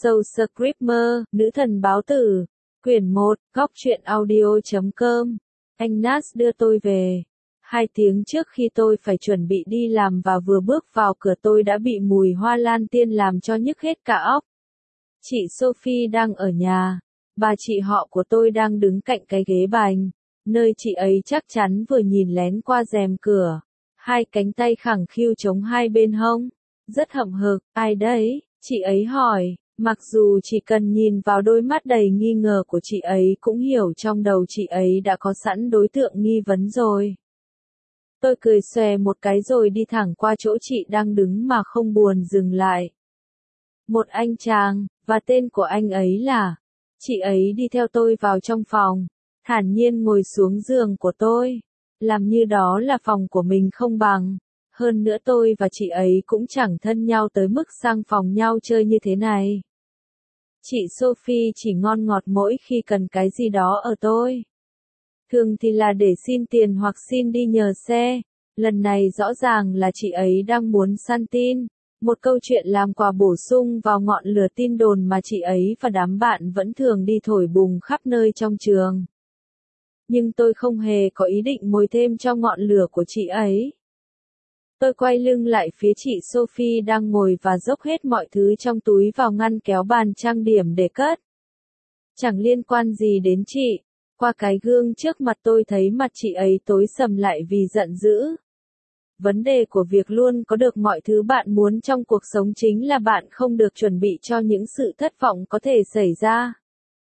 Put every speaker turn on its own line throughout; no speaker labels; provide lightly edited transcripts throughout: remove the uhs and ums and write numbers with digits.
Soul Screamer, Nữ thần báo tử, quyển 1, góc truyện audio.com. Anh Nas đưa tôi về. 2 tiếng trước khi tôi phải chuẩn bị đi làm và vừa bước vào cửa tôi đã bị mùi hoa lan tiên làm cho nhức hết cả óc. Chị Sophie đang ở nhà. Bà chị họ của tôi đang đứng cạnh cái ghế bành, nơi chị ấy chắc chắn vừa nhìn lén qua rèm cửa. 2 cánh tay khẳng khiu chống hai bên hông. Rất hậm hực, ai đấy? Chị ấy hỏi. Mặc dù chỉ cần nhìn vào đôi mắt đầy nghi ngờ của chị ấy cũng hiểu trong đầu chị ấy đã có sẵn đối tượng nghi vấn rồi. Tôi cười xòe một cái rồi đi thẳng qua chỗ chị đang đứng mà không buồn dừng lại. Một anh chàng, và tên của anh ấy là... Chị ấy đi theo tôi vào trong phòng, thản nhiên ngồi xuống giường của tôi. Làm như đó là phòng của mình không bằng. Hơn nữa tôi và chị ấy cũng chẳng thân nhau tới mức sang phòng nhau chơi như thế này. Chị Sophie chỉ ngon ngọt mỗi khi cần cái gì đó ở tôi. Thường thì là để xin tiền hoặc xin đi nhờ xe. Lần này rõ ràng là chị ấy đang muốn săn tin. Một câu chuyện làm quà bổ sung vào ngọn lửa tin đồn mà chị ấy và đám bạn vẫn thường đi thổi bùng khắp nơi trong trường. Nhưng tôi không hề có ý định mồi thêm cho ngọn lửa của chị ấy. Tôi quay lưng lại phía chị Sophie đang ngồi và dốc hết mọi thứ trong túi vào ngăn kéo bàn trang điểm để cất. Chẳng liên quan gì đến chị. Qua cái gương trước mặt tôi thấy mặt chị ấy tối sầm lại vì giận dữ. Vấn đề của việc luôn có được mọi thứ bạn muốn trong cuộc sống chính là bạn không được chuẩn bị cho những sự thất vọng có thể xảy ra.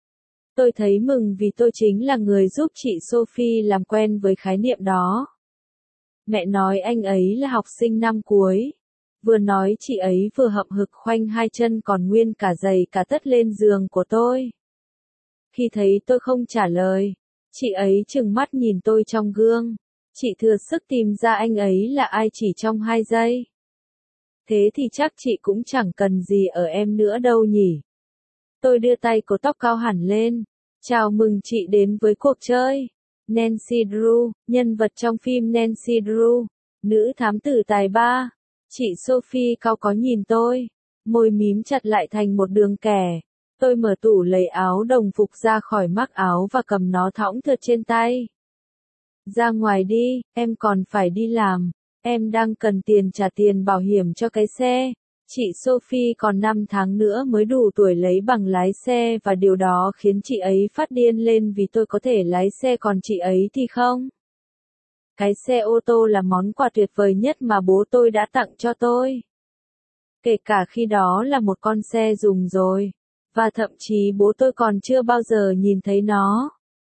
Tôi thấy mừng vì tôi chính là người giúp chị Sophie làm quen với khái niệm đó. Mẹ nói anh ấy là học sinh năm cuối. Vừa nói chị ấy vừa hậm hực khoanh hai chân còn nguyên cả giày cả tất lên giường của tôi. Khi thấy tôi không trả lời, chị ấy trừng mắt nhìn tôi trong gương. Chị thừa sức tìm ra anh ấy là ai chỉ trong 2 giây. Thế thì chắc chị cũng chẳng cần gì ở em nữa đâu nhỉ. Tôi đưa tay cột tóc cao hẳn lên. Chào mừng chị đến với cuộc chơi. Nancy Drew, nhân vật trong phim Nancy Drew, nữ thám tử tài ba. Chị Sophie cau có nhìn tôi, môi mím chặt lại thành một đường kẻ. Tôi mở tủ lấy áo đồng phục ra khỏi mắc áo và cầm nó thõng thượt trên tay. Ra ngoài đi, em còn phải đi làm. Em đang cần tiền trả tiền bảo hiểm cho cái xe. Chị Sophie còn 5 tháng nữa mới đủ tuổi lấy bằng lái xe và điều đó khiến chị ấy phát điên lên vì tôi có thể lái xe còn chị ấy thì không. Cái xe ô tô là món quà tuyệt vời nhất mà bố tôi đã tặng cho tôi. Kể cả khi đó là một con xe dùng rồi. Và thậm chí bố tôi còn chưa bao giờ nhìn thấy nó.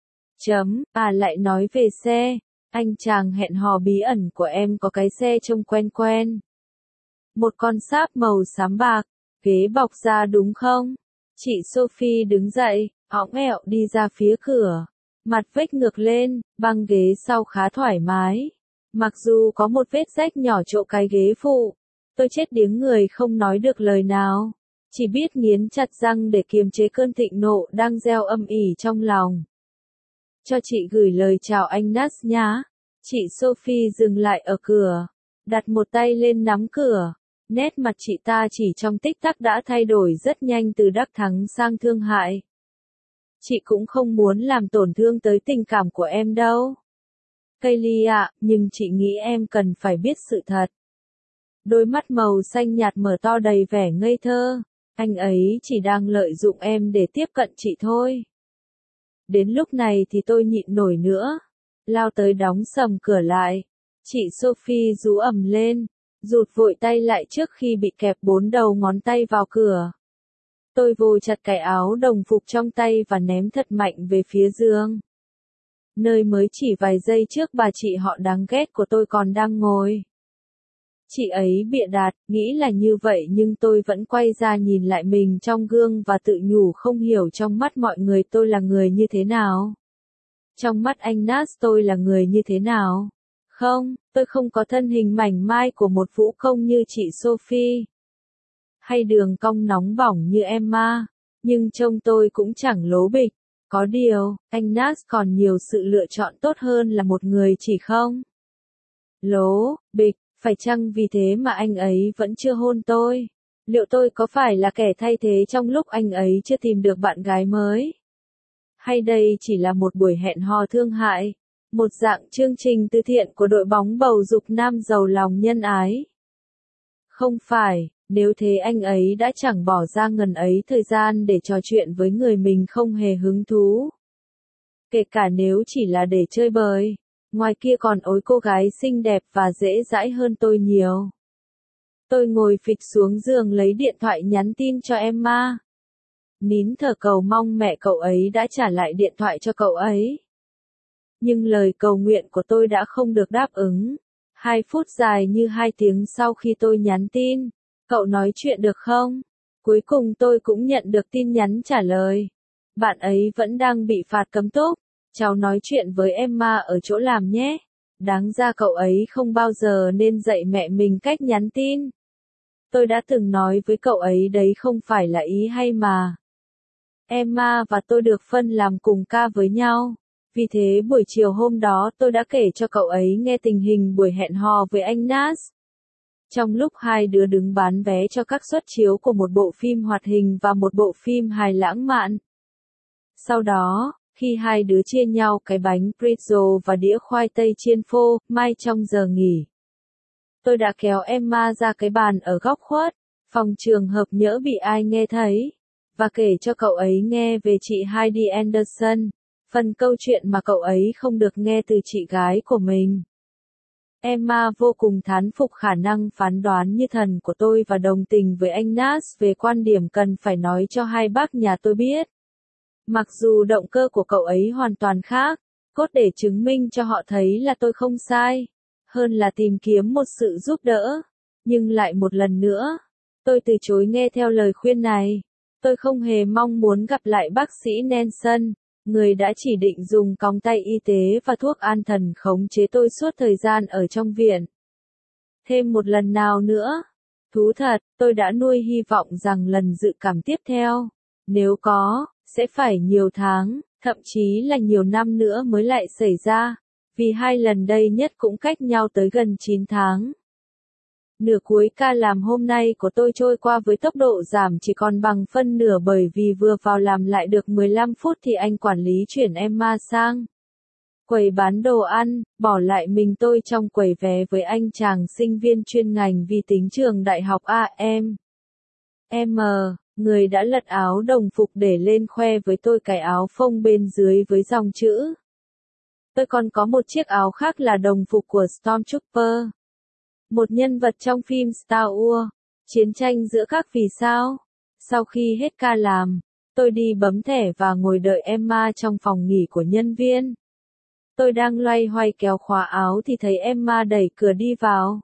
Bà lại nói về xe. Anh chàng hẹn hò bí ẩn của em có cái xe trông quen quen. Một con Saab màu xám bạc, ghế bọc da đúng không? Chị Sophie đứng dậy, õng ẹo đi ra phía cửa. Mặt vếch ngược lên, băng ghế sau khá thoải mái. Mặc dù có một vết rách nhỏ chỗ cái ghế phụ. Tôi chết điếng người không nói được lời nào. Chỉ biết nghiến chặt răng để kiềm chế cơn thịnh nộ đang gieo âm ỉ trong lòng. Cho chị gửi lời chào anh Nas nhá. Chị Sophie dừng lại ở cửa. Đặt một tay lên nắm cửa. Nét mặt chị ta chỉ trong tích tắc đã thay đổi rất nhanh từ đắc thắng sang thương hại. Chị cũng không muốn làm tổn thương tới tình cảm của em đâu. Kaylee ạ, nhưng chị nghĩ em cần phải biết sự thật. Đôi mắt màu xanh nhạt mở to đầy vẻ ngây thơ. Anh ấy chỉ đang lợi dụng em để tiếp cận chị thôi. Đến lúc này thì tôi nhịn nổi nữa. Lao tới đóng sầm cửa lại. Chị Sophie rú ầm lên. Rụt vội tay lại trước khi bị kẹp 4 đầu ngón tay vào cửa. Tôi vồ chặt cái áo đồng phục trong tay và ném thật mạnh về phía giường. Nơi mới chỉ vài giây trước bà chị họ đáng ghét của tôi còn đang ngồi. Chị ấy bịa đặt, nghĩ là như vậy nhưng tôi vẫn quay ra nhìn lại mình trong gương và tự nhủ không hiểu trong mắt mọi người tôi là người như thế nào. Trong mắt anh Nas tôi là người như thế nào? Không, tôi không có thân hình mảnh mai của một vũ công như chị Sophie. Hay đường cong nóng bỏng như Emma. Nhưng trông tôi cũng chẳng lố bịch. Có điều, anh Nas còn nhiều sự lựa chọn tốt hơn là một người chỉ không? Lố bịch, phải chăng vì thế mà anh ấy vẫn chưa hôn tôi? Liệu tôi có phải là kẻ thay thế trong lúc anh ấy chưa tìm được bạn gái mới? Hay đây chỉ là một buổi hẹn hò thương hại, một dạng chương trình từ thiện của đội bóng bầu dục nam giàu lòng nhân ái? Không phải, nếu thế anh ấy đã chẳng bỏ ra ngần ấy thời gian để trò chuyện với người mình không hề hứng thú. Kể cả nếu chỉ là để chơi bời, ngoài kia còn ối cô gái xinh đẹp và dễ dãi hơn tôi nhiều. Tôi ngồi phịch xuống giường lấy điện thoại nhắn tin cho Emma. Nín thở cầu mong mẹ cậu ấy đã trả lại điện thoại cho cậu ấy. Nhưng lời cầu nguyện của tôi đã không được đáp ứng. 2 phút dài như 2 tiếng sau khi tôi nhắn tin, cậu nói chuyện được không? Cuối cùng tôi cũng nhận được tin nhắn trả lời. Bạn ấy vẫn đang bị phạt cấm túc. Cháu nói chuyện với Emma ở chỗ làm nhé. Đáng ra cậu ấy không bao giờ nên dạy mẹ mình cách nhắn tin. Tôi đã từng nói với cậu ấy đấy không phải là ý hay mà. Emma và tôi được phân làm cùng ca với nhau. Vì thế buổi chiều hôm đó tôi đã kể cho cậu ấy nghe tình hình buổi hẹn hò với anh Nas. Trong lúc hai đứa đứng bán vé cho các suất chiếu của một bộ phim hoạt hình và một bộ phim hài lãng mạn. Sau đó, khi hai đứa chia nhau cái bánh pretzel và đĩa khoai tây chiên phô, mai trong giờ nghỉ, tôi đã kéo Emma ra cái bàn ở góc khuất, phòng trường hợp nhỡ bị ai nghe thấy, và kể cho cậu ấy nghe về chị Heidi Anderson, phần câu chuyện mà cậu ấy không được nghe từ chị gái của mình. Emma vô cùng thán phục khả năng phán đoán như thần của tôi và đồng tình với anh Nas về quan điểm cần phải nói cho hai bác nhà tôi biết. Mặc dù động cơ của cậu ấy hoàn toàn khác, cốt để chứng minh cho họ thấy là tôi không sai, hơn là tìm kiếm một sự giúp đỡ. Nhưng lại một lần nữa, tôi từ chối nghe theo lời khuyên này. Tôi không hề mong muốn gặp lại bác sĩ Nelson, người đã chỉ định dùng còng tay y tế và thuốc an thần khống chế tôi suốt thời gian ở trong viện. Thêm một lần nào nữa. Thú thật, tôi đã nuôi hy vọng rằng lần dự cảm tiếp theo, nếu có, sẽ phải nhiều tháng, thậm chí là nhiều năm nữa mới lại xảy ra, vì hai lần đây nhất cũng cách nhau tới gần 9 tháng. Nửa cuối ca làm hôm nay của tôi trôi qua với tốc độ giảm chỉ còn bằng phân nửa bởi vì vừa vào làm lại được 15 phút thì anh quản lý chuyển Emma sang quầy bán đồ ăn, bỏ lại mình tôi trong quầy vé với anh chàng sinh viên chuyên ngành vi tính trường đại học AM. Người đã lật áo đồng phục để lên khoe với tôi cái áo phông bên dưới với dòng chữ. Tôi còn có một chiếc áo khác là đồng phục của Stormtrooper, một nhân vật trong phim Star Wars, chiến tranh giữa các vì sao. Sau khi hết ca làm, tôi đi bấm thẻ và ngồi đợi Emma trong phòng nghỉ của nhân viên. Tôi đang loay hoay kéo khóa áo thì thấy Emma đẩy cửa đi vào.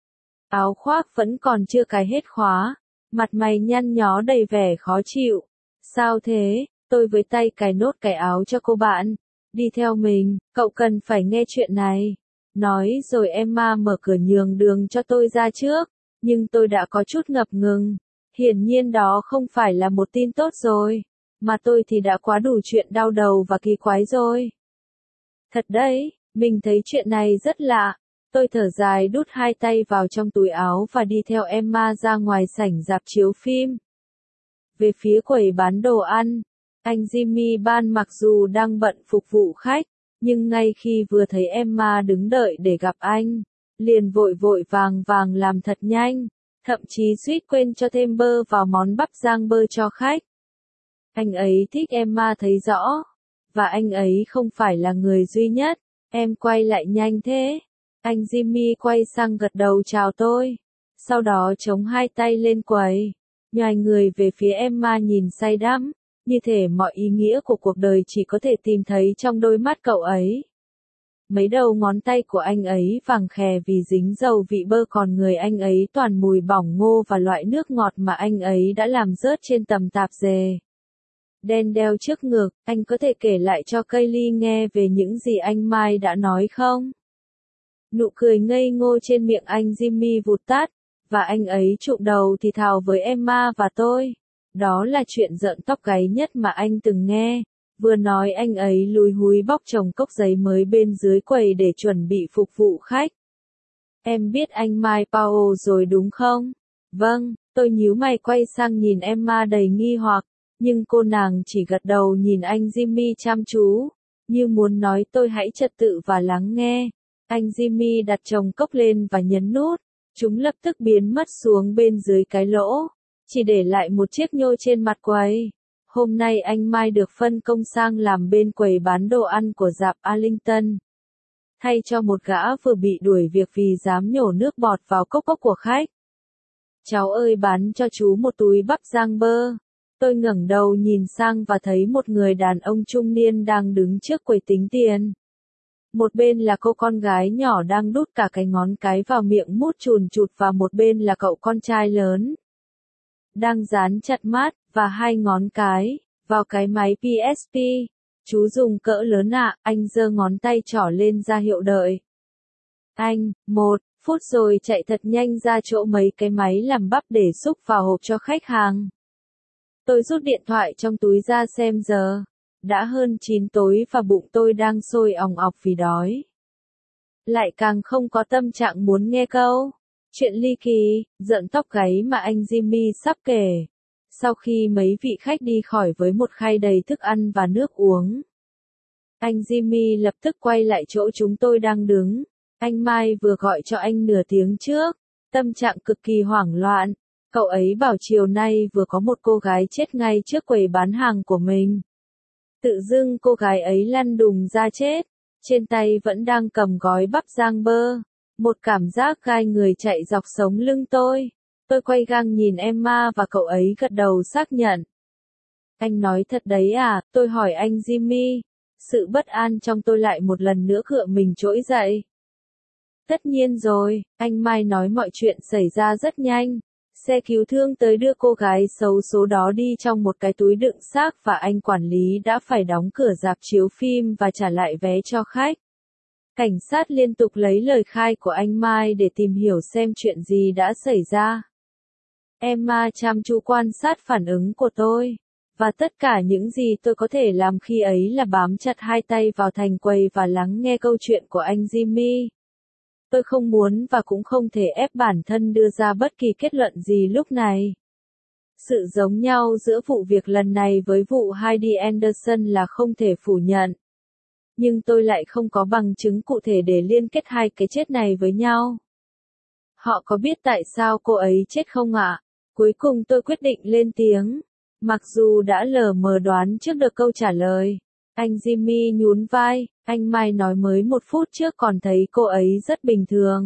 Áo khoác vẫn còn chưa cài hết khóa, mặt mày nhăn nhó đầy vẻ khó chịu. Sao thế? Tôi với tay cài nốt cái áo cho cô bạn. Đi theo mình, cậu cần phải nghe chuyện này. Nói rồi Emma mở cửa nhường đường cho tôi ra trước, nhưng tôi đã có chút ngập ngừng. Hiển nhiên đó không phải là một tin tốt rồi, mà tôi thì đã quá đủ chuyện đau đầu và kỳ quái rồi. Thật đấy, mình thấy chuyện này rất lạ. Tôi thở dài đút hai tay vào trong túi áo và đi theo Emma ra ngoài sảnh rạp chiếu phim. Về phía quầy bán đồ ăn, anh Jimmy Ban mặc dù đang bận phục vụ khách, nhưng ngay khi vừa thấy Emma đứng đợi để gặp anh, liền vội vội vàng vàng làm thật nhanh, thậm chí suýt quên cho thêm bơ vào món bắp rang bơ cho khách. Anh ấy thích Emma thấy rõ, và anh ấy không phải là người duy nhất. Em quay lại nhanh thế. Anh Jimmy quay sang gật đầu chào tôi, sau đó chống hai tay lên quầy, nhoài người về phía Emma nhìn say đắm, như thể mọi ý nghĩa của cuộc đời chỉ có thể tìm thấy trong đôi mắt cậu ấy. Mấy đầu ngón tay của anh ấy vàng khè vì dính dầu vị bơ, còn người anh ấy toàn mùi bỏng ngô và loại nước ngọt mà anh ấy đã làm rớt trên tầm tạp dề đen đeo trước ngực. Anh có thể kể lại cho Kaylee nghe về những gì anh Mai đã nói không? Nụ cười ngây ngô trên miệng anh Jimmy vụt tắt, và anh ấy trụm đầu thì thào với Emma và tôi. Đó là chuyện rợn tóc gáy nhất mà anh từng nghe. Vừa nói anh ấy lúi húi bóc chồng cốc giấy mới bên dưới quầy để chuẩn bị phục vụ khách. Em biết anh Mike Powell rồi đúng không? Vâng, Tôi nhíu mày quay sang nhìn Emma đầy nghi hoặc, nhưng cô nàng chỉ gật đầu nhìn anh Jimmy chăm chú, như muốn nói tôi hãy trật tự và lắng nghe. Anh Jimmy đặt chồng cốc lên và nhấn nút, chúng lập tức biến mất xuống bên dưới cái lỗ, chỉ để lại một chiếc nhô trên mặt quầy. Hôm nay anh Mai được phân công sang làm bên quầy bán đồ ăn của dạp Arlington, thay cho một gã vừa bị đuổi việc vì dám nhổ nước bọt vào cốc ốc của khách. Cháu ơi, bán cho chú một túi bắp rang bơ. Tôi ngẩng đầu nhìn sang và thấy một người đàn ông trung niên đang đứng trước quầy tính tiền. Một bên là cô con gái nhỏ đang đút cả cái ngón cái vào miệng mút chùn chụt và một bên là cậu con trai lớn, đang dán chặt mát và hai ngón cái vào cái máy PSP. Chú dùng cỡ lớn ạ, anh giơ ngón tay trỏ lên ra hiệu đợi. Anh, 1 phút rồi chạy thật nhanh ra chỗ mấy cái máy làm bắp để xúc vào hộp cho khách hàng. Tôi rút điện thoại trong túi ra xem giờ. Đã hơn 9 tối và bụng tôi đang sôi òng ọc vì đói. Lại càng không có tâm trạng muốn nghe câu chuyện ly kỳ, giận tóc gáy mà anh Jimmy sắp kể. Sau khi mấy vị khách đi khỏi với một khay đầy thức ăn và nước uống, anh Jimmy lập tức quay lại chỗ chúng tôi đang đứng. Anh Mai vừa gọi cho anh nửa tiếng trước, tâm trạng cực kỳ hoảng loạn. Cậu ấy bảo chiều nay vừa có một cô gái chết ngay trước quầy bán hàng của mình. Tự dưng cô gái ấy lăn đùng ra chết, trên tay vẫn đang cầm gói bắp rang bơ. Một cảm giác gai người chạy dọc sống lưng tôi. Tôi quay gang nhìn Emma và cậu ấy gật đầu xác nhận. Anh nói thật đấy à, tôi hỏi anh Jimmy. Sự bất an trong tôi lại một lần nữa cựa mình trỗi dậy. Tất nhiên rồi, anh Mai nói mọi chuyện xảy ra rất nhanh. Xe cứu thương tới đưa cô gái xấu số đó đi trong một cái túi đựng xác và anh quản lý đã phải đóng cửa rạp chiếu phim và trả lại vé cho khách. Cảnh sát liên tục lấy lời khai của anh Mai để tìm hiểu xem chuyện gì đã xảy ra. Emma chăm chú quan sát phản ứng của tôi, và tất cả những gì tôi có thể làm khi ấy là bám chặt hai tay vào thành quầy và lắng nghe câu chuyện của anh Jimmy. Tôi không muốn và cũng không thể ép bản thân đưa ra bất kỳ kết luận gì lúc này. Sự giống nhau giữa vụ việc lần này với vụ Heidi Anderson là không thể phủ nhận. Nhưng tôi lại không có bằng chứng cụ thể để liên kết hai cái chết này với nhau. Họ có biết tại sao cô ấy chết không ạ? Cuối cùng tôi quyết định lên tiếng. Mặc dù đã lờ mờ đoán trước được câu trả lời. Anh Jimmy nhún vai, anh Mai nói mới một phút trước còn thấy cô ấy rất bình thường.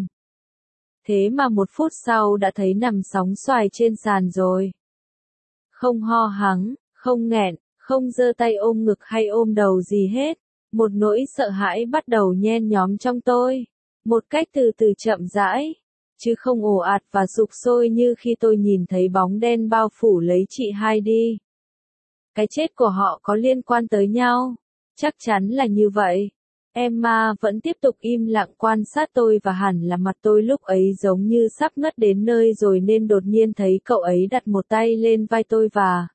Thế mà một phút sau đã thấy nằm sóng xoài trên sàn rồi. Không ho hắng, không nghẹn, không giơ tay ôm ngực hay ôm đầu gì hết. Một nỗi sợ hãi bắt đầu nhen nhóm trong tôi. Một cách từ từ chậm rãi, chứ không ồ ạt và sục sôi như khi tôi nhìn thấy bóng đen bao phủ lấy chị Heidi. Cái chết của họ có liên quan tới nhau. Chắc chắn là như vậy. Emma vẫn tiếp tục im lặng quan sát tôi và hẳn là mặt tôi lúc ấy giống như sắp ngất đến nơi rồi nên đột nhiên thấy cậu ấy đặt một tay lên vai tôi và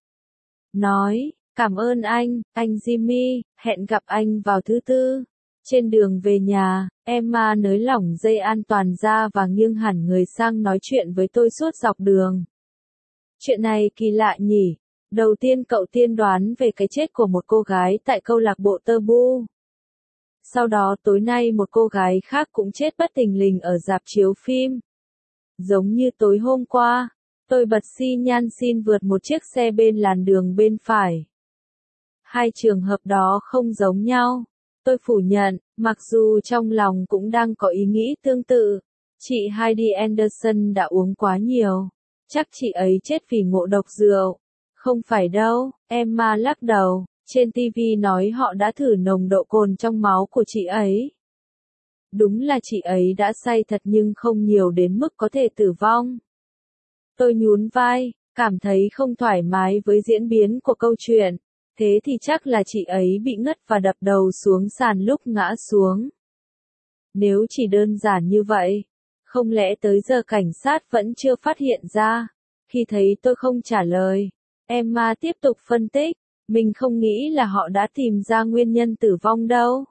nói, cảm ơn anh Jimmy, hẹn gặp anh vào thứ Tư. Trên đường về nhà, Emma nới lỏng dây an toàn ra và nghiêng hẳn người sang nói chuyện với tôi suốt dọc đường. Chuyện này kỳ lạ nhỉ? Đầu tiên cậu tiên đoán về cái chết của một cô gái tại câu lạc bộ Tabu. Sau đó tối nay một cô gái khác cũng chết bất thình lình ở rạp chiếu phim. Giống như tối hôm qua, tôi bật xi nhan xin vượt một chiếc xe bên làn đường bên phải. Hai trường hợp đó không giống nhau. Tôi phủ nhận, mặc dù trong lòng cũng đang có ý nghĩ tương tự. Chị Heidi Anderson đã uống quá nhiều. Chắc chị ấy chết vì ngộ độc rượu. Không phải đâu, Emma lắc đầu. Trên TV nói họ đã thử nồng độ cồn trong máu của chị ấy. Đúng là chị ấy đã say thật nhưng không nhiều đến mức có thể tử vong. Tôi nhún vai, cảm thấy không thoải mái với diễn biến của câu chuyện. Thế thì chắc là chị ấy bị ngất và đập đầu xuống sàn lúc ngã xuống. Nếu chỉ đơn giản như vậy, không lẽ tới giờ cảnh sát vẫn chưa phát hiện ra? Khi thấy tôi không trả lời, Emma tiếp tục phân tích, mình không nghĩ là họ đã tìm ra nguyên nhân tử vong đâu.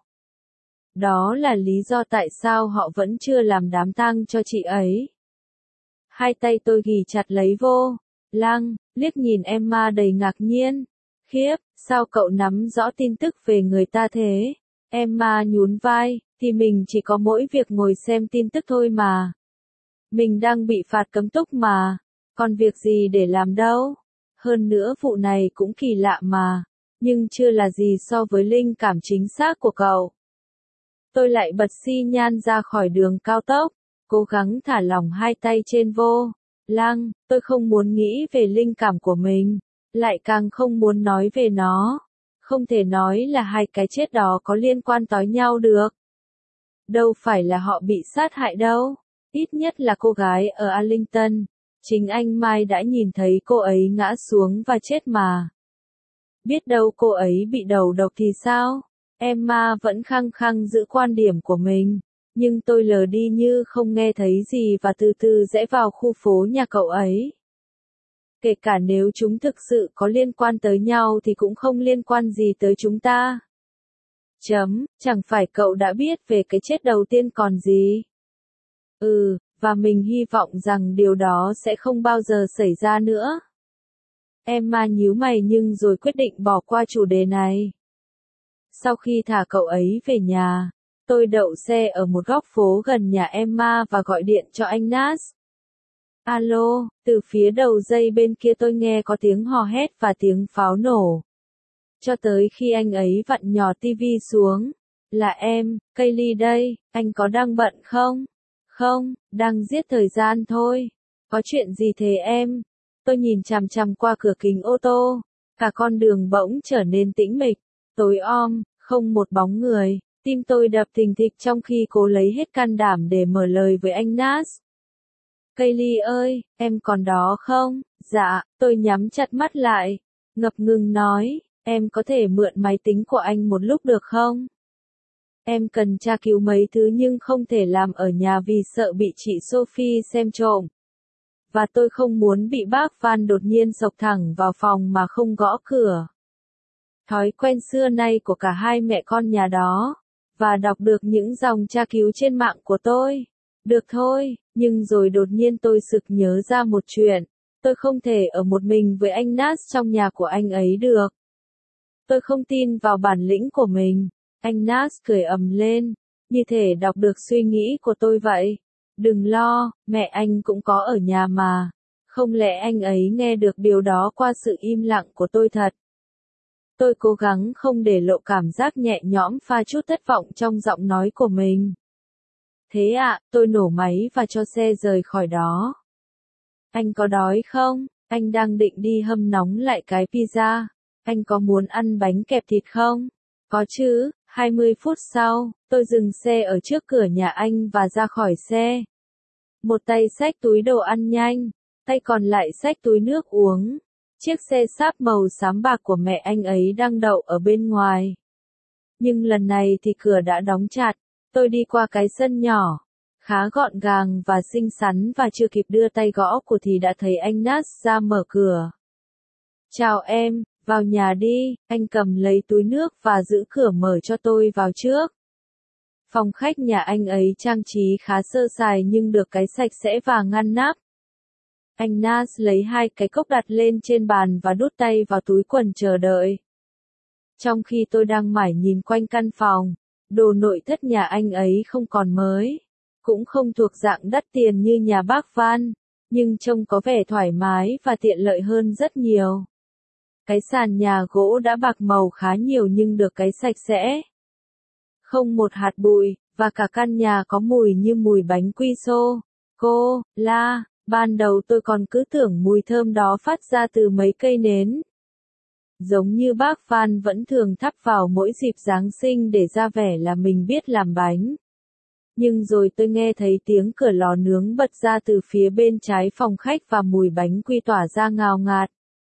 Đó là lý do tại sao họ vẫn chưa làm đám tang cho chị ấy. Hai tay tôi ghì chặt lấy vô lăng, liếc nhìn Emma đầy ngạc nhiên. Khiếp, sao cậu nắm rõ tin tức về người ta thế? Emma nhún vai, thì mình chỉ có mỗi việc ngồi xem tin tức thôi mà. Mình đang bị phạt cấm túc mà, còn việc gì để làm đâu. Hơn nữa vụ này cũng kỳ lạ mà, nhưng chưa là gì so với linh cảm chính xác của cậu. Tôi lại bật xi nhan ra khỏi đường cao tốc, cố gắng thả lỏng hai tay trên vô lăng, tôi không muốn nghĩ về linh cảm của mình, lại càng không muốn nói về nó. Không thể nói là hai cái chết đó có liên quan tới nhau được. Đâu phải là họ bị sát hại đâu, ít nhất là cô gái ở Arlington. Chính anh Mai đã nhìn thấy cô ấy ngã xuống và chết mà. Biết đâu cô ấy bị đầu độc thì sao? Emma vẫn khăng khăng giữ quan điểm của mình, nhưng tôi lờ đi như không nghe thấy gì và từ từ rẽ vào khu phố nhà cậu ấy. Kể cả nếu chúng thực sự có liên quan tới nhau thì cũng không liên quan gì tới chúng ta. Chẳng phải cậu đã biết về cái chết đầu tiên còn gì? Và mình hy vọng rằng điều đó sẽ không bao giờ xảy ra nữa. Emma nhíu mày nhưng rồi quyết định bỏ qua chủ đề này. Sau khi thả cậu ấy về nhà, tôi đậu xe ở một góc phố gần nhà Emma và gọi điện cho anh Nas. Alo, từ phía đầu dây bên kia tôi nghe có tiếng hò hét và tiếng pháo nổ. Cho tới khi anh ấy vặn nhỏ tivi xuống. Là em, Kaylee đây, anh có đang bận không? Không, đang giết thời gian thôi. Có chuyện gì thế em? Tôi nhìn chằm chằm qua cửa kính ô tô. Cả con đường bỗng trở nên tĩnh mịch, tối om, không một bóng người. Tim tôi đập thình thịch trong khi cố lấy hết can đảm để mở lời với anh Nas. Kaylee ơi, em còn đó không? Dạ, tôi nhắm chặt mắt lại. Ngập ngừng nói, em có thể mượn máy tính của anh một lúc được không? Em cần tra cứu mấy thứ nhưng không thể làm ở nhà vì sợ bị chị Sophie xem trộm. Và tôi không muốn bị bác Van đột nhiên xộc thẳng vào phòng mà không gõ cửa. Thói quen xưa nay của cả hai mẹ con nhà đó. Và đọc được những dòng tra cứu trên mạng của tôi. Được thôi, nhưng rồi đột nhiên tôi sực nhớ ra một chuyện. Tôi không thể ở một mình với anh Nas trong nhà của anh ấy được. Tôi không tin vào bản lĩnh của mình. Anh Nas cười ầm lên, như thể đọc được suy nghĩ của tôi vậy. Đừng lo, mẹ anh cũng có ở nhà mà. Không lẽ anh ấy nghe được điều đó qua sự im lặng của tôi thật? Tôi cố gắng không để lộ cảm giác nhẹ nhõm pha chút thất vọng trong giọng nói của mình. Thế ạ, tôi nổ máy và cho xe rời khỏi đó. Anh có đói không? Anh đang định đi hâm nóng lại cái pizza. Anh có muốn ăn bánh kẹp thịt không? Có chứ. 20 phút sau, tôi dừng xe ở trước cửa nhà anh và ra khỏi xe. Một tay xách túi đồ ăn nhanh, tay còn lại xách túi nước uống. Chiếc xe sáp màu xám bạc của mẹ anh ấy đang đậu ở bên ngoài. Nhưng lần này thì cửa đã đóng chặt. Tôi đi qua cái sân nhỏ, khá gọn gàng và xinh xắn và chưa kịp đưa tay gõ cửa thì đã thấy anh Nas ra mở cửa. Chào em, vào nhà đi, anh cầm lấy túi nước và giữ cửa mở cho tôi vào trước. Phòng khách nhà anh ấy trang trí khá sơ sài nhưng được cái sạch sẽ và ngăn nắp. Anh Nas lấy hai cái cốc đặt lên trên bàn và đút tay vào túi quần chờ đợi. Trong khi tôi đang mải nhìn quanh căn phòng, đồ nội thất nhà anh ấy không còn mới, cũng không thuộc dạng đắt tiền như nhà bác Van, nhưng trông có vẻ thoải mái và tiện lợi hơn rất nhiều. Cái sàn nhà gỗ đã bạc màu khá nhiều nhưng được cái sạch sẽ. Không một hạt bụi, và cả căn nhà có mùi như mùi bánh quy xô, la. Ban đầu tôi còn cứ tưởng mùi thơm đó phát ra từ mấy cây nến. Giống như bác Van vẫn thường thắp vào mỗi dịp Giáng sinh để ra vẻ là mình biết làm bánh. Nhưng rồi tôi nghe thấy tiếng cửa lò nướng bật ra từ phía bên trái phòng khách và mùi bánh quy tỏa ra ngào ngạt.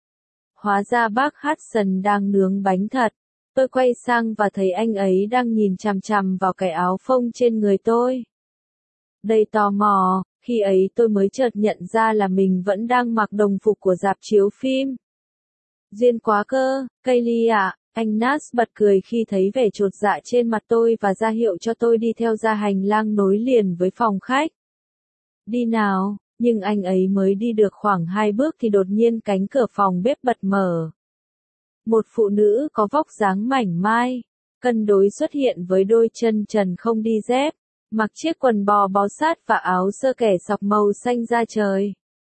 Hóa ra bác Hudson đang nướng bánh thật. Tôi quay sang và thấy anh ấy đang nhìn chằm chằm vào cái áo phông trên người tôi. Đầy tò mò, khi ấy tôi mới chợt nhận ra là mình vẫn đang mặc đồng phục của rạp chiếu phim. Duyên quá cơ, Kaylee ạ, anh Nas bật cười khi thấy vẻ chột dạ trên mặt tôi và ra hiệu cho tôi đi theo ra hành lang nối liền với phòng khách. Đi nào, Nhưng anh ấy mới đi được khoảng 2 bước thì đột nhiên cánh cửa phòng bếp bật mở. Một phụ nữ có vóc dáng mảnh mai, cân đối xuất hiện với đôi chân trần không đi dép, mặc chiếc quần bò bó sát và áo sơ kẻ sọc màu xanh da trời.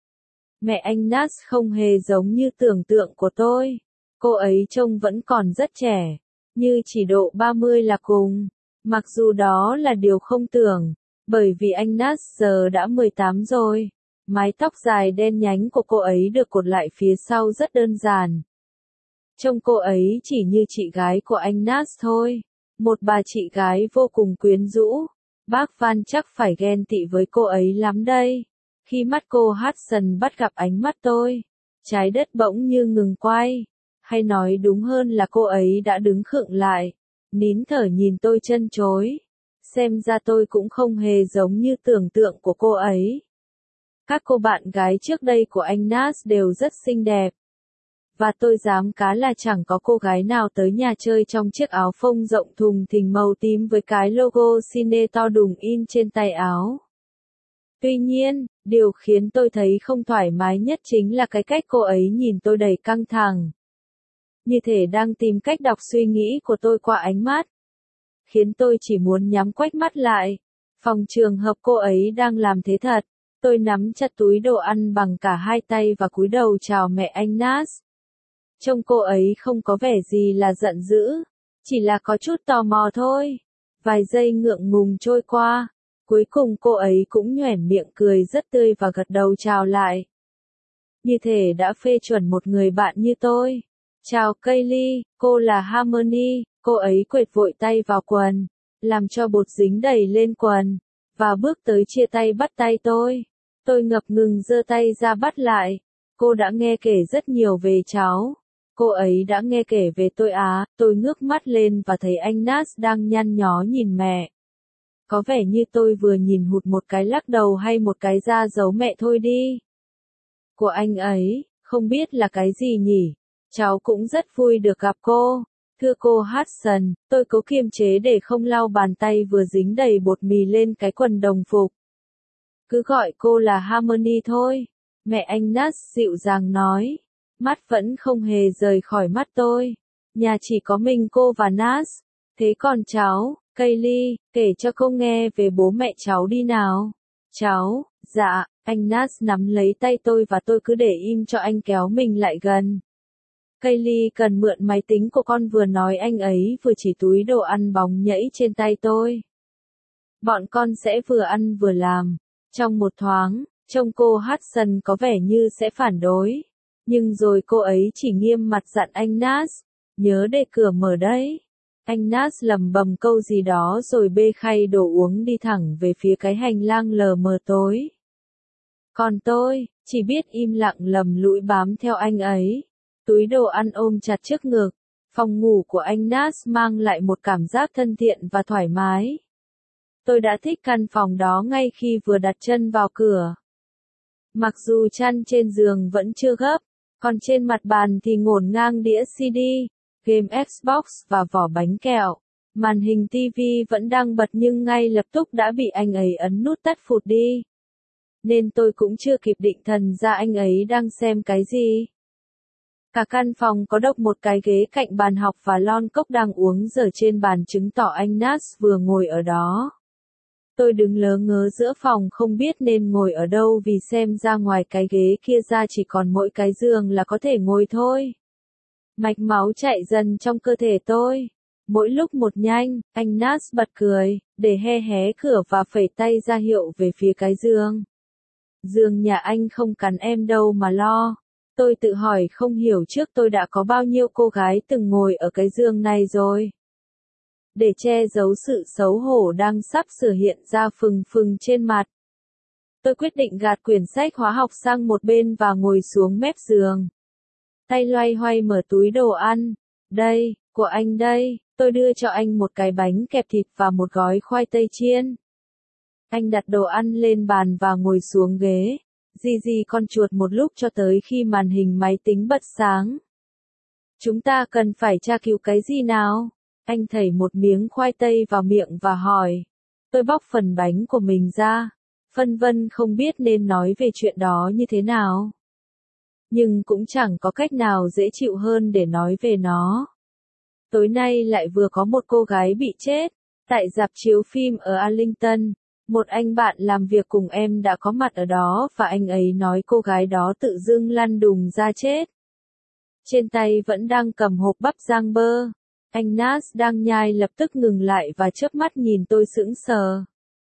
Mẹ anh Nas không hề giống như tưởng tượng của tôi. Cô ấy trông vẫn còn rất trẻ, như chỉ độ 30 là cùng. Mặc dù đó là điều không tưởng, bởi vì anh Nas giờ đã 18 rồi. Mái tóc dài đen nhánh của cô ấy được cột lại phía sau rất đơn giản. Trông cô ấy chỉ như chị gái của anh Nas thôi. Một bà chị gái vô cùng quyến rũ. Bác Van chắc phải ghen tị với cô ấy lắm đây. Khi mắt cô Hudson bắt gặp ánh mắt tôi, trái đất bỗng như ngừng quay. Hay nói đúng hơn là cô ấy đã đứng khựng lại, nín thở nhìn tôi trân trối. Xem ra tôi cũng không hề giống như tưởng tượng của cô ấy. Các cô bạn gái trước đây của anh Nas đều rất xinh đẹp. Và tôi dám cá là chẳng có cô gái nào tới nhà chơi trong chiếc áo phông rộng thùng thình màu tím với cái logo Cine to đùng in trên tay áo. Tuy nhiên, điều khiến tôi thấy không thoải mái nhất chính là cái cách cô ấy nhìn tôi đầy căng thẳng. Như thể đang tìm cách đọc suy nghĩ của tôi qua ánh mắt. Khiến tôi chỉ muốn nhắm quách mắt lại. Phòng trường hợp cô ấy đang làm thế thật. Tôi nắm chặt túi đồ ăn bằng cả hai tay và cúi đầu chào mẹ anh Nas. Trông cô ấy không có vẻ gì là giận dữ. Chỉ là có chút tò mò thôi. Vài giây ngượng ngùng trôi qua. Cuối cùng cô ấy cũng nhoẻn miệng cười rất tươi và gật đầu chào lại. Như thể đã phê chuẩn một người bạn như tôi. Chào Kaylee, cô là Harmony. Cô ấy quệt vội tay vào quần, làm cho bột dính đầy lên quần, và bước tới chia tay bắt tay tôi. Tôi ngập ngừng giơ tay ra bắt lại. Cô đã nghe kể rất nhiều về cháu. Cô ấy đã nghe kể về tôi á. Tôi ngước mắt lên và thấy anh Nas đang nhăn nhó nhìn mẹ. Có vẻ như tôi vừa nhìn hụt một cái lắc đầu hay một cái ra dấu mẹ thôi đi. Của anh ấy, không biết là cái gì nhỉ? Cháu cũng rất vui được gặp cô. Thưa cô Hudson, tôi cố kiềm chế để không lau bàn tay vừa dính đầy bột mì lên cái quần đồng phục. Cứ gọi cô là Harmony thôi. Mẹ anh Nas dịu dàng nói. Mắt vẫn không hề rời khỏi mắt tôi. Nhà chỉ có mình cô và Nas. Thế còn cháu, Kaylee, kể cho cô nghe về bố mẹ cháu đi nào. Cháu, dạ, anh Nas nắm lấy tay tôi và tôi cứ để im cho anh kéo mình lại gần. Kaylee cần mượn máy tính của con vừa nói anh ấy vừa chỉ túi đồ ăn bóng nhẫy trên tay tôi. Bọn con sẽ vừa ăn vừa làm. Trong một thoáng, trông cô Hudson có vẻ như sẽ phản đối. Nhưng rồi cô ấy chỉ nghiêm mặt dặn anh Nas. Nhớ để cửa mở đấy. Anh Nas lầm bầm câu gì đó rồi bê khay đồ uống đi thẳng về phía cái hành lang lờ mờ tối. Còn tôi, chỉ biết im lặng lầm lũi bám theo anh ấy. Túi đồ ăn ôm chặt trước ngực. Phòng ngủ của anh Nas mang lại một cảm giác thân thiện và thoải mái. Tôi đã thích căn phòng đó ngay khi vừa đặt chân vào cửa. Mặc dù chăn trên giường vẫn chưa gấp, còn trên mặt bàn thì ngổn ngang đĩa CD, game Xbox và vỏ bánh kẹo. Màn hình TV vẫn đang bật nhưng ngay lập tức đã bị anh ấy ấn nút tắt phụt đi. Nên tôi cũng chưa kịp định thần ra anh ấy đang xem cái gì. Cả căn phòng có độc một cái ghế cạnh bàn học và lon cốc đang uống dở trên bàn chứng tỏ anh Nas vừa ngồi ở đó. Tôi đứng lớ ngớ giữa phòng không biết nên ngồi ở đâu vì xem ra ngoài cái ghế kia ra chỉ còn mỗi cái giường là có thể ngồi thôi. Mạch máu chạy dần trong cơ thể tôi. Mỗi lúc một nhanh, anh Nas bật cười, để hé cửa và phẩy tay ra hiệu về phía cái giường. Giường nhà anh không cắn em đâu mà lo. Tôi tự hỏi không hiểu trước tôi đã có bao nhiêu cô gái từng ngồi ở cái giường này rồi. Để che giấu sự xấu hổ đang sắp sửa hiện ra phừng phừng trên mặt. Tôi quyết định gạt quyển sách hóa học sang một bên và ngồi xuống mép giường. Tay loay hoay mở túi đồ ăn. Đây, của anh đây, tôi đưa cho anh một cái bánh kẹp thịt và một gói khoai tây chiên. Anh đặt đồ ăn lên bàn và ngồi xuống ghế. Gigi con chuột một lúc cho tới khi màn hình máy tính bật sáng. Chúng ta cần phải tra cứu cái gì nào? Anh thảy một miếng khoai tây vào miệng và hỏi. Tôi bóc phần bánh của mình ra. phân vân không biết nên nói về chuyện đó như thế nào. Nhưng cũng chẳng có cách nào dễ chịu hơn để nói về nó. Tối nay lại vừa có một cô gái bị chết, tại rạp chiếu phim ở Arlington. Một anh bạn làm việc cùng em đã có mặt ở đó và anh ấy nói cô gái đó tự dưng lăn đùng ra chết. Trên tay vẫn đang cầm hộp bắp rang bơ. Anh Nas đang nhai lập tức ngừng lại và chớp mắt nhìn tôi sững sờ.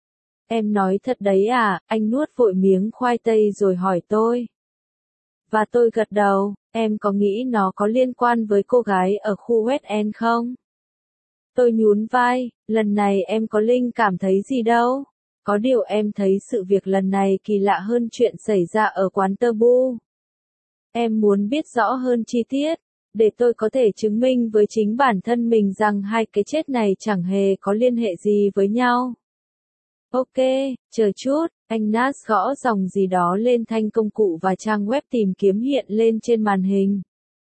Em nói thật đấy à, anh nuốt vội miếng khoai tây rồi hỏi tôi. Và tôi gật đầu, em có nghĩ nó có liên quan với cô gái ở khu West End không? Tôi nhún vai, lần này em có linh cảm thấy gì đâu. Có điều em thấy sự việc lần này kỳ lạ hơn chuyện xảy ra ở quán Tabu. Em muốn biết rõ hơn chi tiết, để tôi có thể chứng minh với chính bản thân mình rằng hai cái chết này chẳng hề có liên hệ gì với nhau. Ok, chờ chút, anh Nas gõ dòng gì đó lên thanh công cụ và trang web tìm kiếm hiện lên trên màn hình.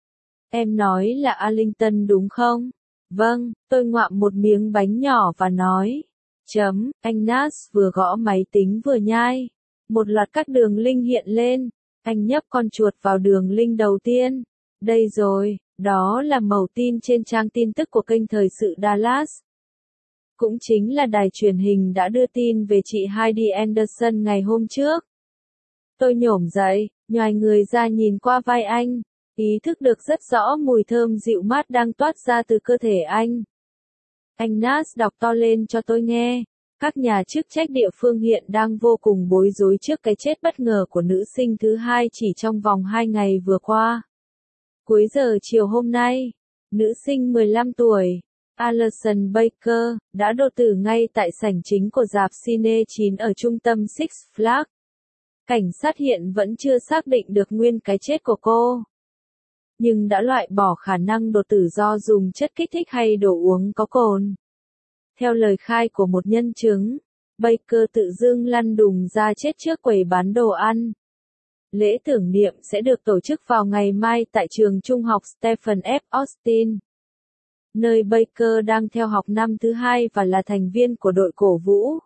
Em nói là Arlington đúng không? Vâng, tôi ngoạm một miếng bánh nhỏ và nói. Anh Nas vừa gõ máy tính vừa nhai. Một loạt các đường link hiện lên. Anh nhấp con chuột vào đường link đầu tiên. Đây rồi, đó là mẩu tin trên trang tin tức của kênh thời sự Dallas. Cũng chính là đài truyền hình đã đưa tin về chị Heidi Anderson ngày hôm trước. Tôi nhổm dậy, nhoài người ra nhìn qua vai anh, ý thức được rất rõ mùi thơm dịu mát đang toát ra từ cơ thể anh. Anh Nas đọc to lên cho tôi nghe. Các nhà chức trách địa phương hiện đang vô cùng bối rối trước cái chết bất ngờ của nữ sinh thứ hai chỉ trong vòng 2 ngày vừa qua. Cuối giờ chiều hôm nay, nữ sinh 15 tuổi, Alison Baker, đã đột tử ngay tại sảnh chính của rạp Cine 9 ở trung tâm Six Flags. Cảnh sát hiện vẫn chưa xác định được nguyên cái chết của cô, nhưng đã loại bỏ khả năng đột tử do dùng chất kích thích hay đồ uống có cồn. Theo lời khai của một nhân chứng, Baker tự dưng lăn đùng ra chết trước quầy bán đồ ăn. Lễ tưởng niệm sẽ được tổ chức vào ngày mai tại trường trung học Stephen F. Austin, nơi Baker đang theo học năm thứ 2 và là thành viên của đội cổ vũ.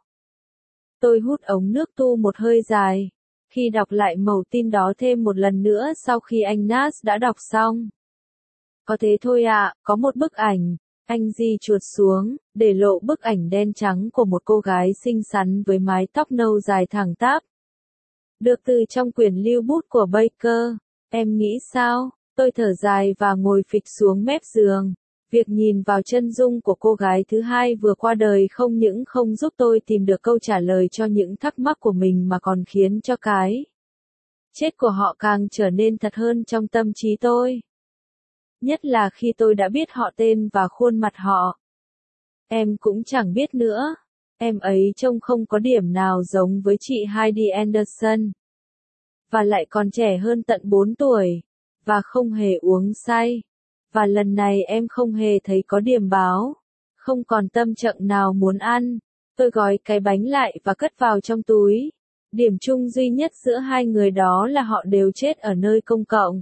Tôi hút ống nước tu một hơi dài, khi đọc lại mẩu tin đó thêm một lần nữa sau khi anh Nas đã đọc xong. Có thế thôi ạ, có một bức ảnh. Anh di chuột xuống, để lộ bức ảnh đen trắng của một cô gái xinh xắn với mái tóc nâu dài thẳng tắp. Được từ trong quyển lưu bút của Baker. Em nghĩ sao? Tôi thở dài và ngồi phịch xuống mép giường. Việc nhìn vào chân dung của cô gái thứ hai vừa qua đời không những không giúp tôi tìm được câu trả lời cho những thắc mắc của mình mà còn khiến cho cái chết của họ càng trở nên thật hơn trong tâm trí tôi. Nhất là khi tôi đã biết họ tên và khuôn mặt họ. Em cũng chẳng biết nữa. Em ấy trông không có điểm nào giống với chị Heidi Anderson. Và lại còn trẻ hơn tận 4 tuổi. Và không hề uống say. Và lần này em không hề thấy có điểm báo. Không còn tâm trạng nào muốn ăn. Tôi gói cái bánh lại và cất vào trong túi. Điểm chung duy nhất giữa hai người đó là họ đều chết ở nơi công cộng.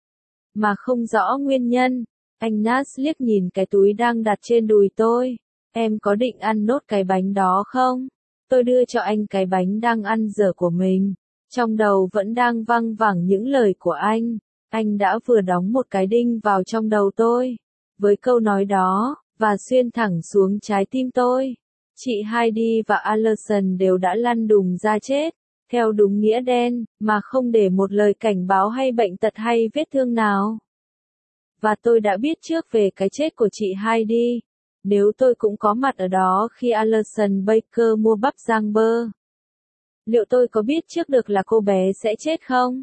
Mà không rõ nguyên nhân. Anh Nas liếc nhìn cái túi đang đặt trên đùi tôi. Em có định ăn nốt cái bánh đó không? Tôi đưa cho anh cái bánh đang ăn dở của mình. Trong đầu vẫn đang văng vẳng những lời của anh. Anh đã vừa đóng một cái đinh vào trong đầu tôi. Với câu nói đó, và xuyên thẳng xuống trái tim tôi. Chị Heidi và Alison đều đã lăn đùng ra chết. Theo đúng nghĩa đen, mà không để một lời cảnh báo hay bệnh tật hay vết thương nào. Và tôi đã biết trước về cái chết của chị Heidi. Nếu tôi cũng có mặt ở đó khi Alison Baker mua bắp rang bơ. Liệu tôi có biết trước được là cô bé sẽ chết không?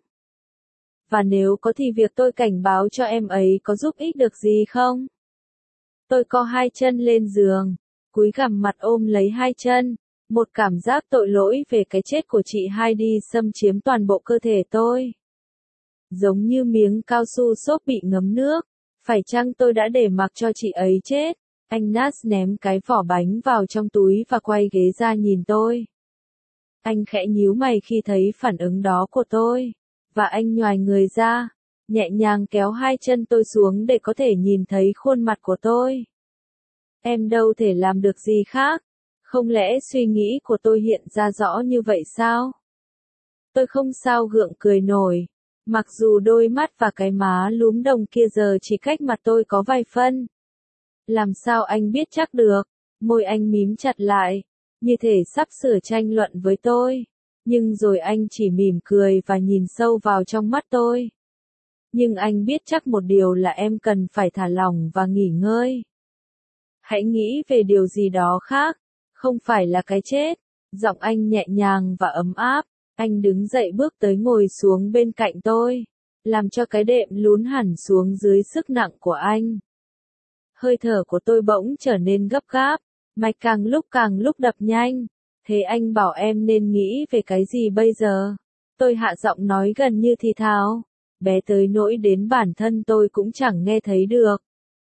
Và nếu có thì việc tôi cảnh báo cho em ấy có giúp ích được gì không? Tôi co hai chân lên giường, cúi gằm mặt ôm lấy hai chân. Một cảm giác tội lỗi về cái chết của chị Heidi xâm chiếm toàn bộ cơ thể tôi. Giống như miếng cao su xốp bị ngấm nước. Phải chăng tôi đã để mặc cho chị ấy chết? Anh Nas ném cái vỏ bánh vào trong túi và quay ghế ra nhìn tôi. Anh khẽ nhíu mày khi thấy phản ứng đó của tôi. Và anh nhoài người ra, nhẹ nhàng kéo hai chân tôi xuống để có thể nhìn thấy khuôn mặt của tôi. Em đâu thể làm được gì khác. Không lẽ suy nghĩ của tôi hiện ra rõ như vậy sao? Tôi không sao gượng cười nổi. Mặc dù đôi mắt và cái má lúm đồng kia giờ chỉ cách mặt tôi có vài phân. Làm sao anh biết chắc được? Môi anh mím chặt lại, như thể sắp sửa tranh luận với tôi. Nhưng rồi anh chỉ mỉm cười và nhìn sâu vào trong mắt tôi. Nhưng anh biết chắc một điều là em cần phải thả lỏng và nghỉ ngơi. Hãy nghĩ về điều gì đó khác, không phải là cái chết. Giọng anh nhẹ nhàng và ấm áp. Anh đứng dậy bước tới ngồi xuống bên cạnh tôi, làm cho cái đệm lún hẳn xuống dưới sức nặng của anh. Hơi thở của tôi bỗng trở nên gấp gáp, mạch càng lúc đập nhanh. Thế anh bảo em nên nghĩ về cái gì bây giờ? Tôi hạ giọng nói gần như thì thào, bé tới nỗi đến bản thân tôi cũng chẳng nghe thấy được.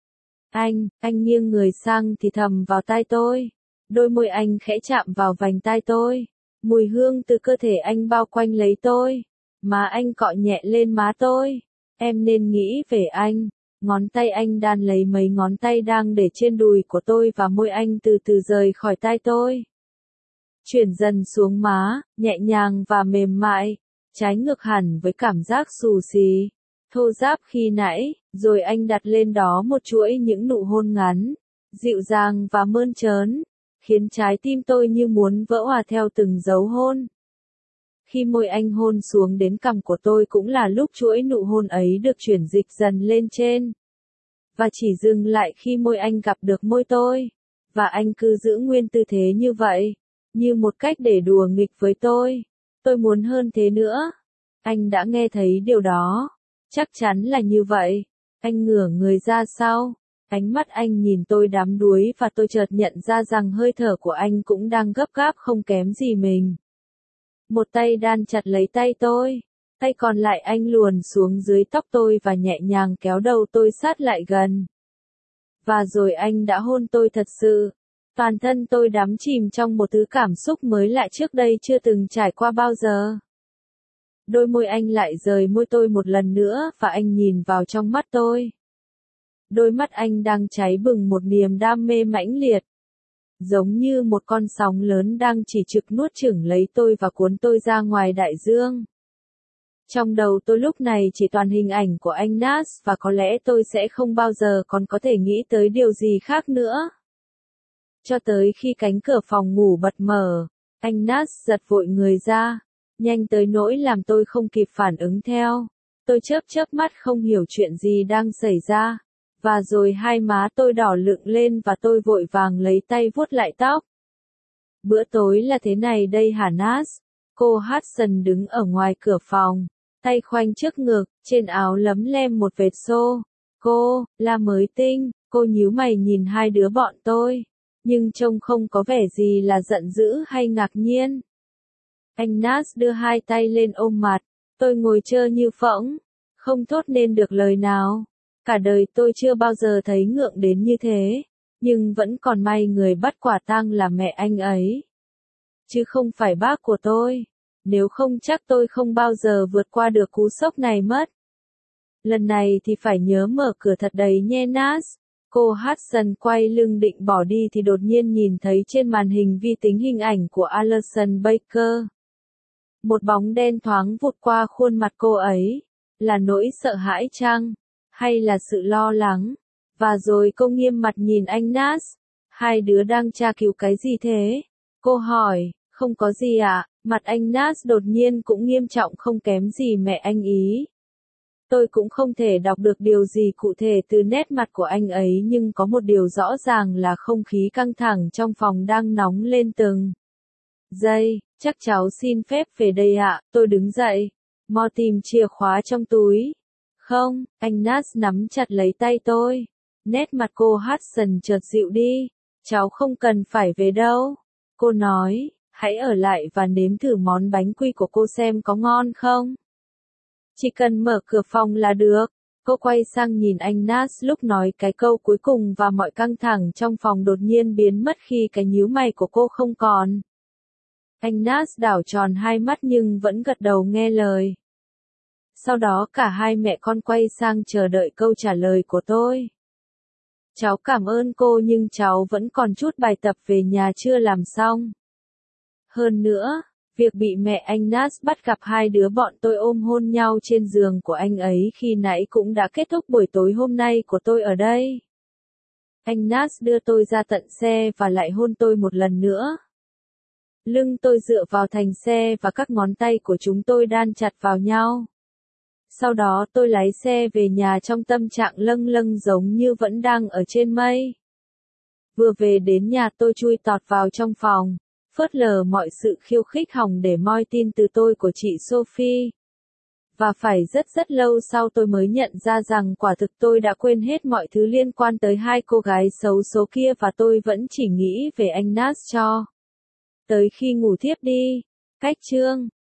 Anh nghiêng người sang thì thầm vào tai tôi. Đôi môi anh khẽ chạm vào vành tai tôi. Mùi hương từ cơ thể anh bao quanh lấy tôi. Má anh cọ nhẹ lên má tôi. Em nên nghĩ về anh. Ngón tay anh đan lấy mấy ngón tay đang để trên đùi của tôi và môi anh từ từ rời khỏi tai tôi. Chuyển dần xuống má, nhẹ nhàng và mềm mại, trái ngược hẳn với cảm giác xù xì, thô ráp khi nãy, rồi anh đặt lên đó một chuỗi những nụ hôn ngắn, dịu dàng và mơn trớn, khiến trái tim tôi như muốn vỡ òa theo từng dấu hôn. Khi môi anh hôn xuống đến cằm của tôi cũng là lúc chuỗi nụ hôn ấy được chuyển dịch dần lên trên. Và chỉ dừng lại khi môi anh gặp được môi tôi. Và anh cứ giữ nguyên tư thế như vậy, như một cách để đùa nghịch với tôi. Tôi muốn hơn thế nữa. Anh đã nghe thấy điều đó. Chắc chắn là như vậy. Anh ngửa người ra sau. Ánh mắt anh nhìn tôi đắm đuối và tôi chợt nhận ra rằng hơi thở của anh cũng đang gấp gáp không kém gì mình. Một tay đan chặt lấy tay tôi. Tay còn lại anh luồn xuống dưới tóc tôi và nhẹ nhàng kéo đầu tôi sát lại gần. Và rồi anh đã hôn tôi thật sự. Toàn thân tôi đắm chìm trong một thứ cảm xúc mới lạ trước đây chưa từng trải qua bao giờ. Đôi môi anh lại rời môi tôi một lần nữa và anh nhìn vào trong mắt tôi. Đôi mắt anh đang cháy bừng một niềm đam mê mãnh liệt. Giống như một con sóng lớn đang chỉ trực nuốt chửng lấy tôi và cuốn tôi ra ngoài đại dương. Trong đầu tôi lúc này chỉ toàn hình ảnh của anh Nas và có lẽ tôi sẽ không bao giờ còn có thể nghĩ tới điều gì khác nữa. Cho tới khi cánh cửa phòng ngủ bật mở, anh Nas giật vội người ra, nhanh tới nỗi làm tôi không kịp phản ứng theo. Tôi chớp mắt không hiểu chuyện gì đang xảy ra, và rồi hai má tôi đỏ lựng lên và tôi vội vàng lấy tay vuốt lại tóc. Bữa tối là thế này đây hả Nas? Cô Hudson đứng ở ngoài cửa phòng, tay khoanh trước ngực, trên áo lấm lem một vệt xô. Cô, là mới tinh, cô nhíu mày nhìn hai đứa bọn tôi, nhưng trông không có vẻ gì là giận dữ hay ngạc nhiên. Anh Nas đưa hai tay lên ôm mặt, tôi ngồi trơ như phỗng, không thốt nên được lời nào. Cả đời tôi chưa bao giờ thấy ngượng đến như thế, nhưng vẫn còn may người bắt quả tang là mẹ anh ấy, chứ không phải bác của tôi. Nếu không chắc tôi không bao giờ vượt qua được cú sốc này mất. Lần này thì phải nhớ mở cửa thật đầy nhe Nas. Cô Hudson quay lưng định bỏ đi thì đột nhiên nhìn thấy trên màn hình vi tính hình ảnh của Alison Baker. Một bóng đen thoáng vụt qua khuôn mặt cô ấy. Là nỗi sợ hãi chăng? Hay là sự lo lắng? Và rồi cô nghiêm mặt nhìn anh Nas. Hai đứa đang tra cứu cái gì thế? Cô hỏi. Không có gì ạ. Mặt anh Nas đột nhiên cũng nghiêm trọng không kém gì mẹ anh ý. Tôi cũng không thể đọc được điều gì cụ thể từ nét mặt của anh ấy nhưng có một điều rõ ràng là không khí căng thẳng trong phòng đang nóng lên từng giây. Chắc cháu xin phép về đây ạ. Tôi đứng dậy. Mau tìm chìa khóa trong túi. Không, anh Nas nắm chặt lấy tay tôi. Nét mặt cô Hudson chợt dịu đi. Cháu không cần phải về đâu. Cô nói. Hãy ở lại và nếm thử món bánh quy của cô xem có ngon không. Chỉ cần mở cửa phòng là được. Cô quay sang nhìn anh Nas lúc nói cái câu cuối cùng và mọi căng thẳng trong phòng đột nhiên biến mất khi cái nhíu mày của cô không còn. Anh Nas đảo tròn hai mắt nhưng vẫn gật đầu nghe lời. Sau đó cả hai mẹ con quay sang chờ đợi câu trả lời của tôi. Cháu cảm ơn cô nhưng cháu vẫn còn chút bài tập về nhà chưa làm xong. Hơn nữa, việc bị mẹ anh Nas bắt gặp hai đứa bọn tôi ôm hôn nhau trên giường của anh ấy khi nãy cũng đã kết thúc buổi tối hôm nay của tôi ở đây. Anh Nas đưa tôi ra tận xe và lại hôn tôi một lần nữa. Lưng tôi dựa vào thành xe và các ngón tay của chúng tôi đan chặt vào nhau. Sau đó tôi lái xe về nhà trong tâm trạng lâng lâng giống như vẫn đang ở trên mây. Vừa về đến nhà tôi chui tọt vào trong phòng, phớt lờ mọi sự khiêu khích hòng để moi tin từ tôi của chị Sophie. Và phải rất lâu sau tôi mới nhận ra rằng quả thực tôi đã quên hết mọi thứ liên quan tới hai cô gái xấu số kia và tôi vẫn chỉ nghĩ về anh Nas cho tới khi ngủ thiếp đi. Cách chương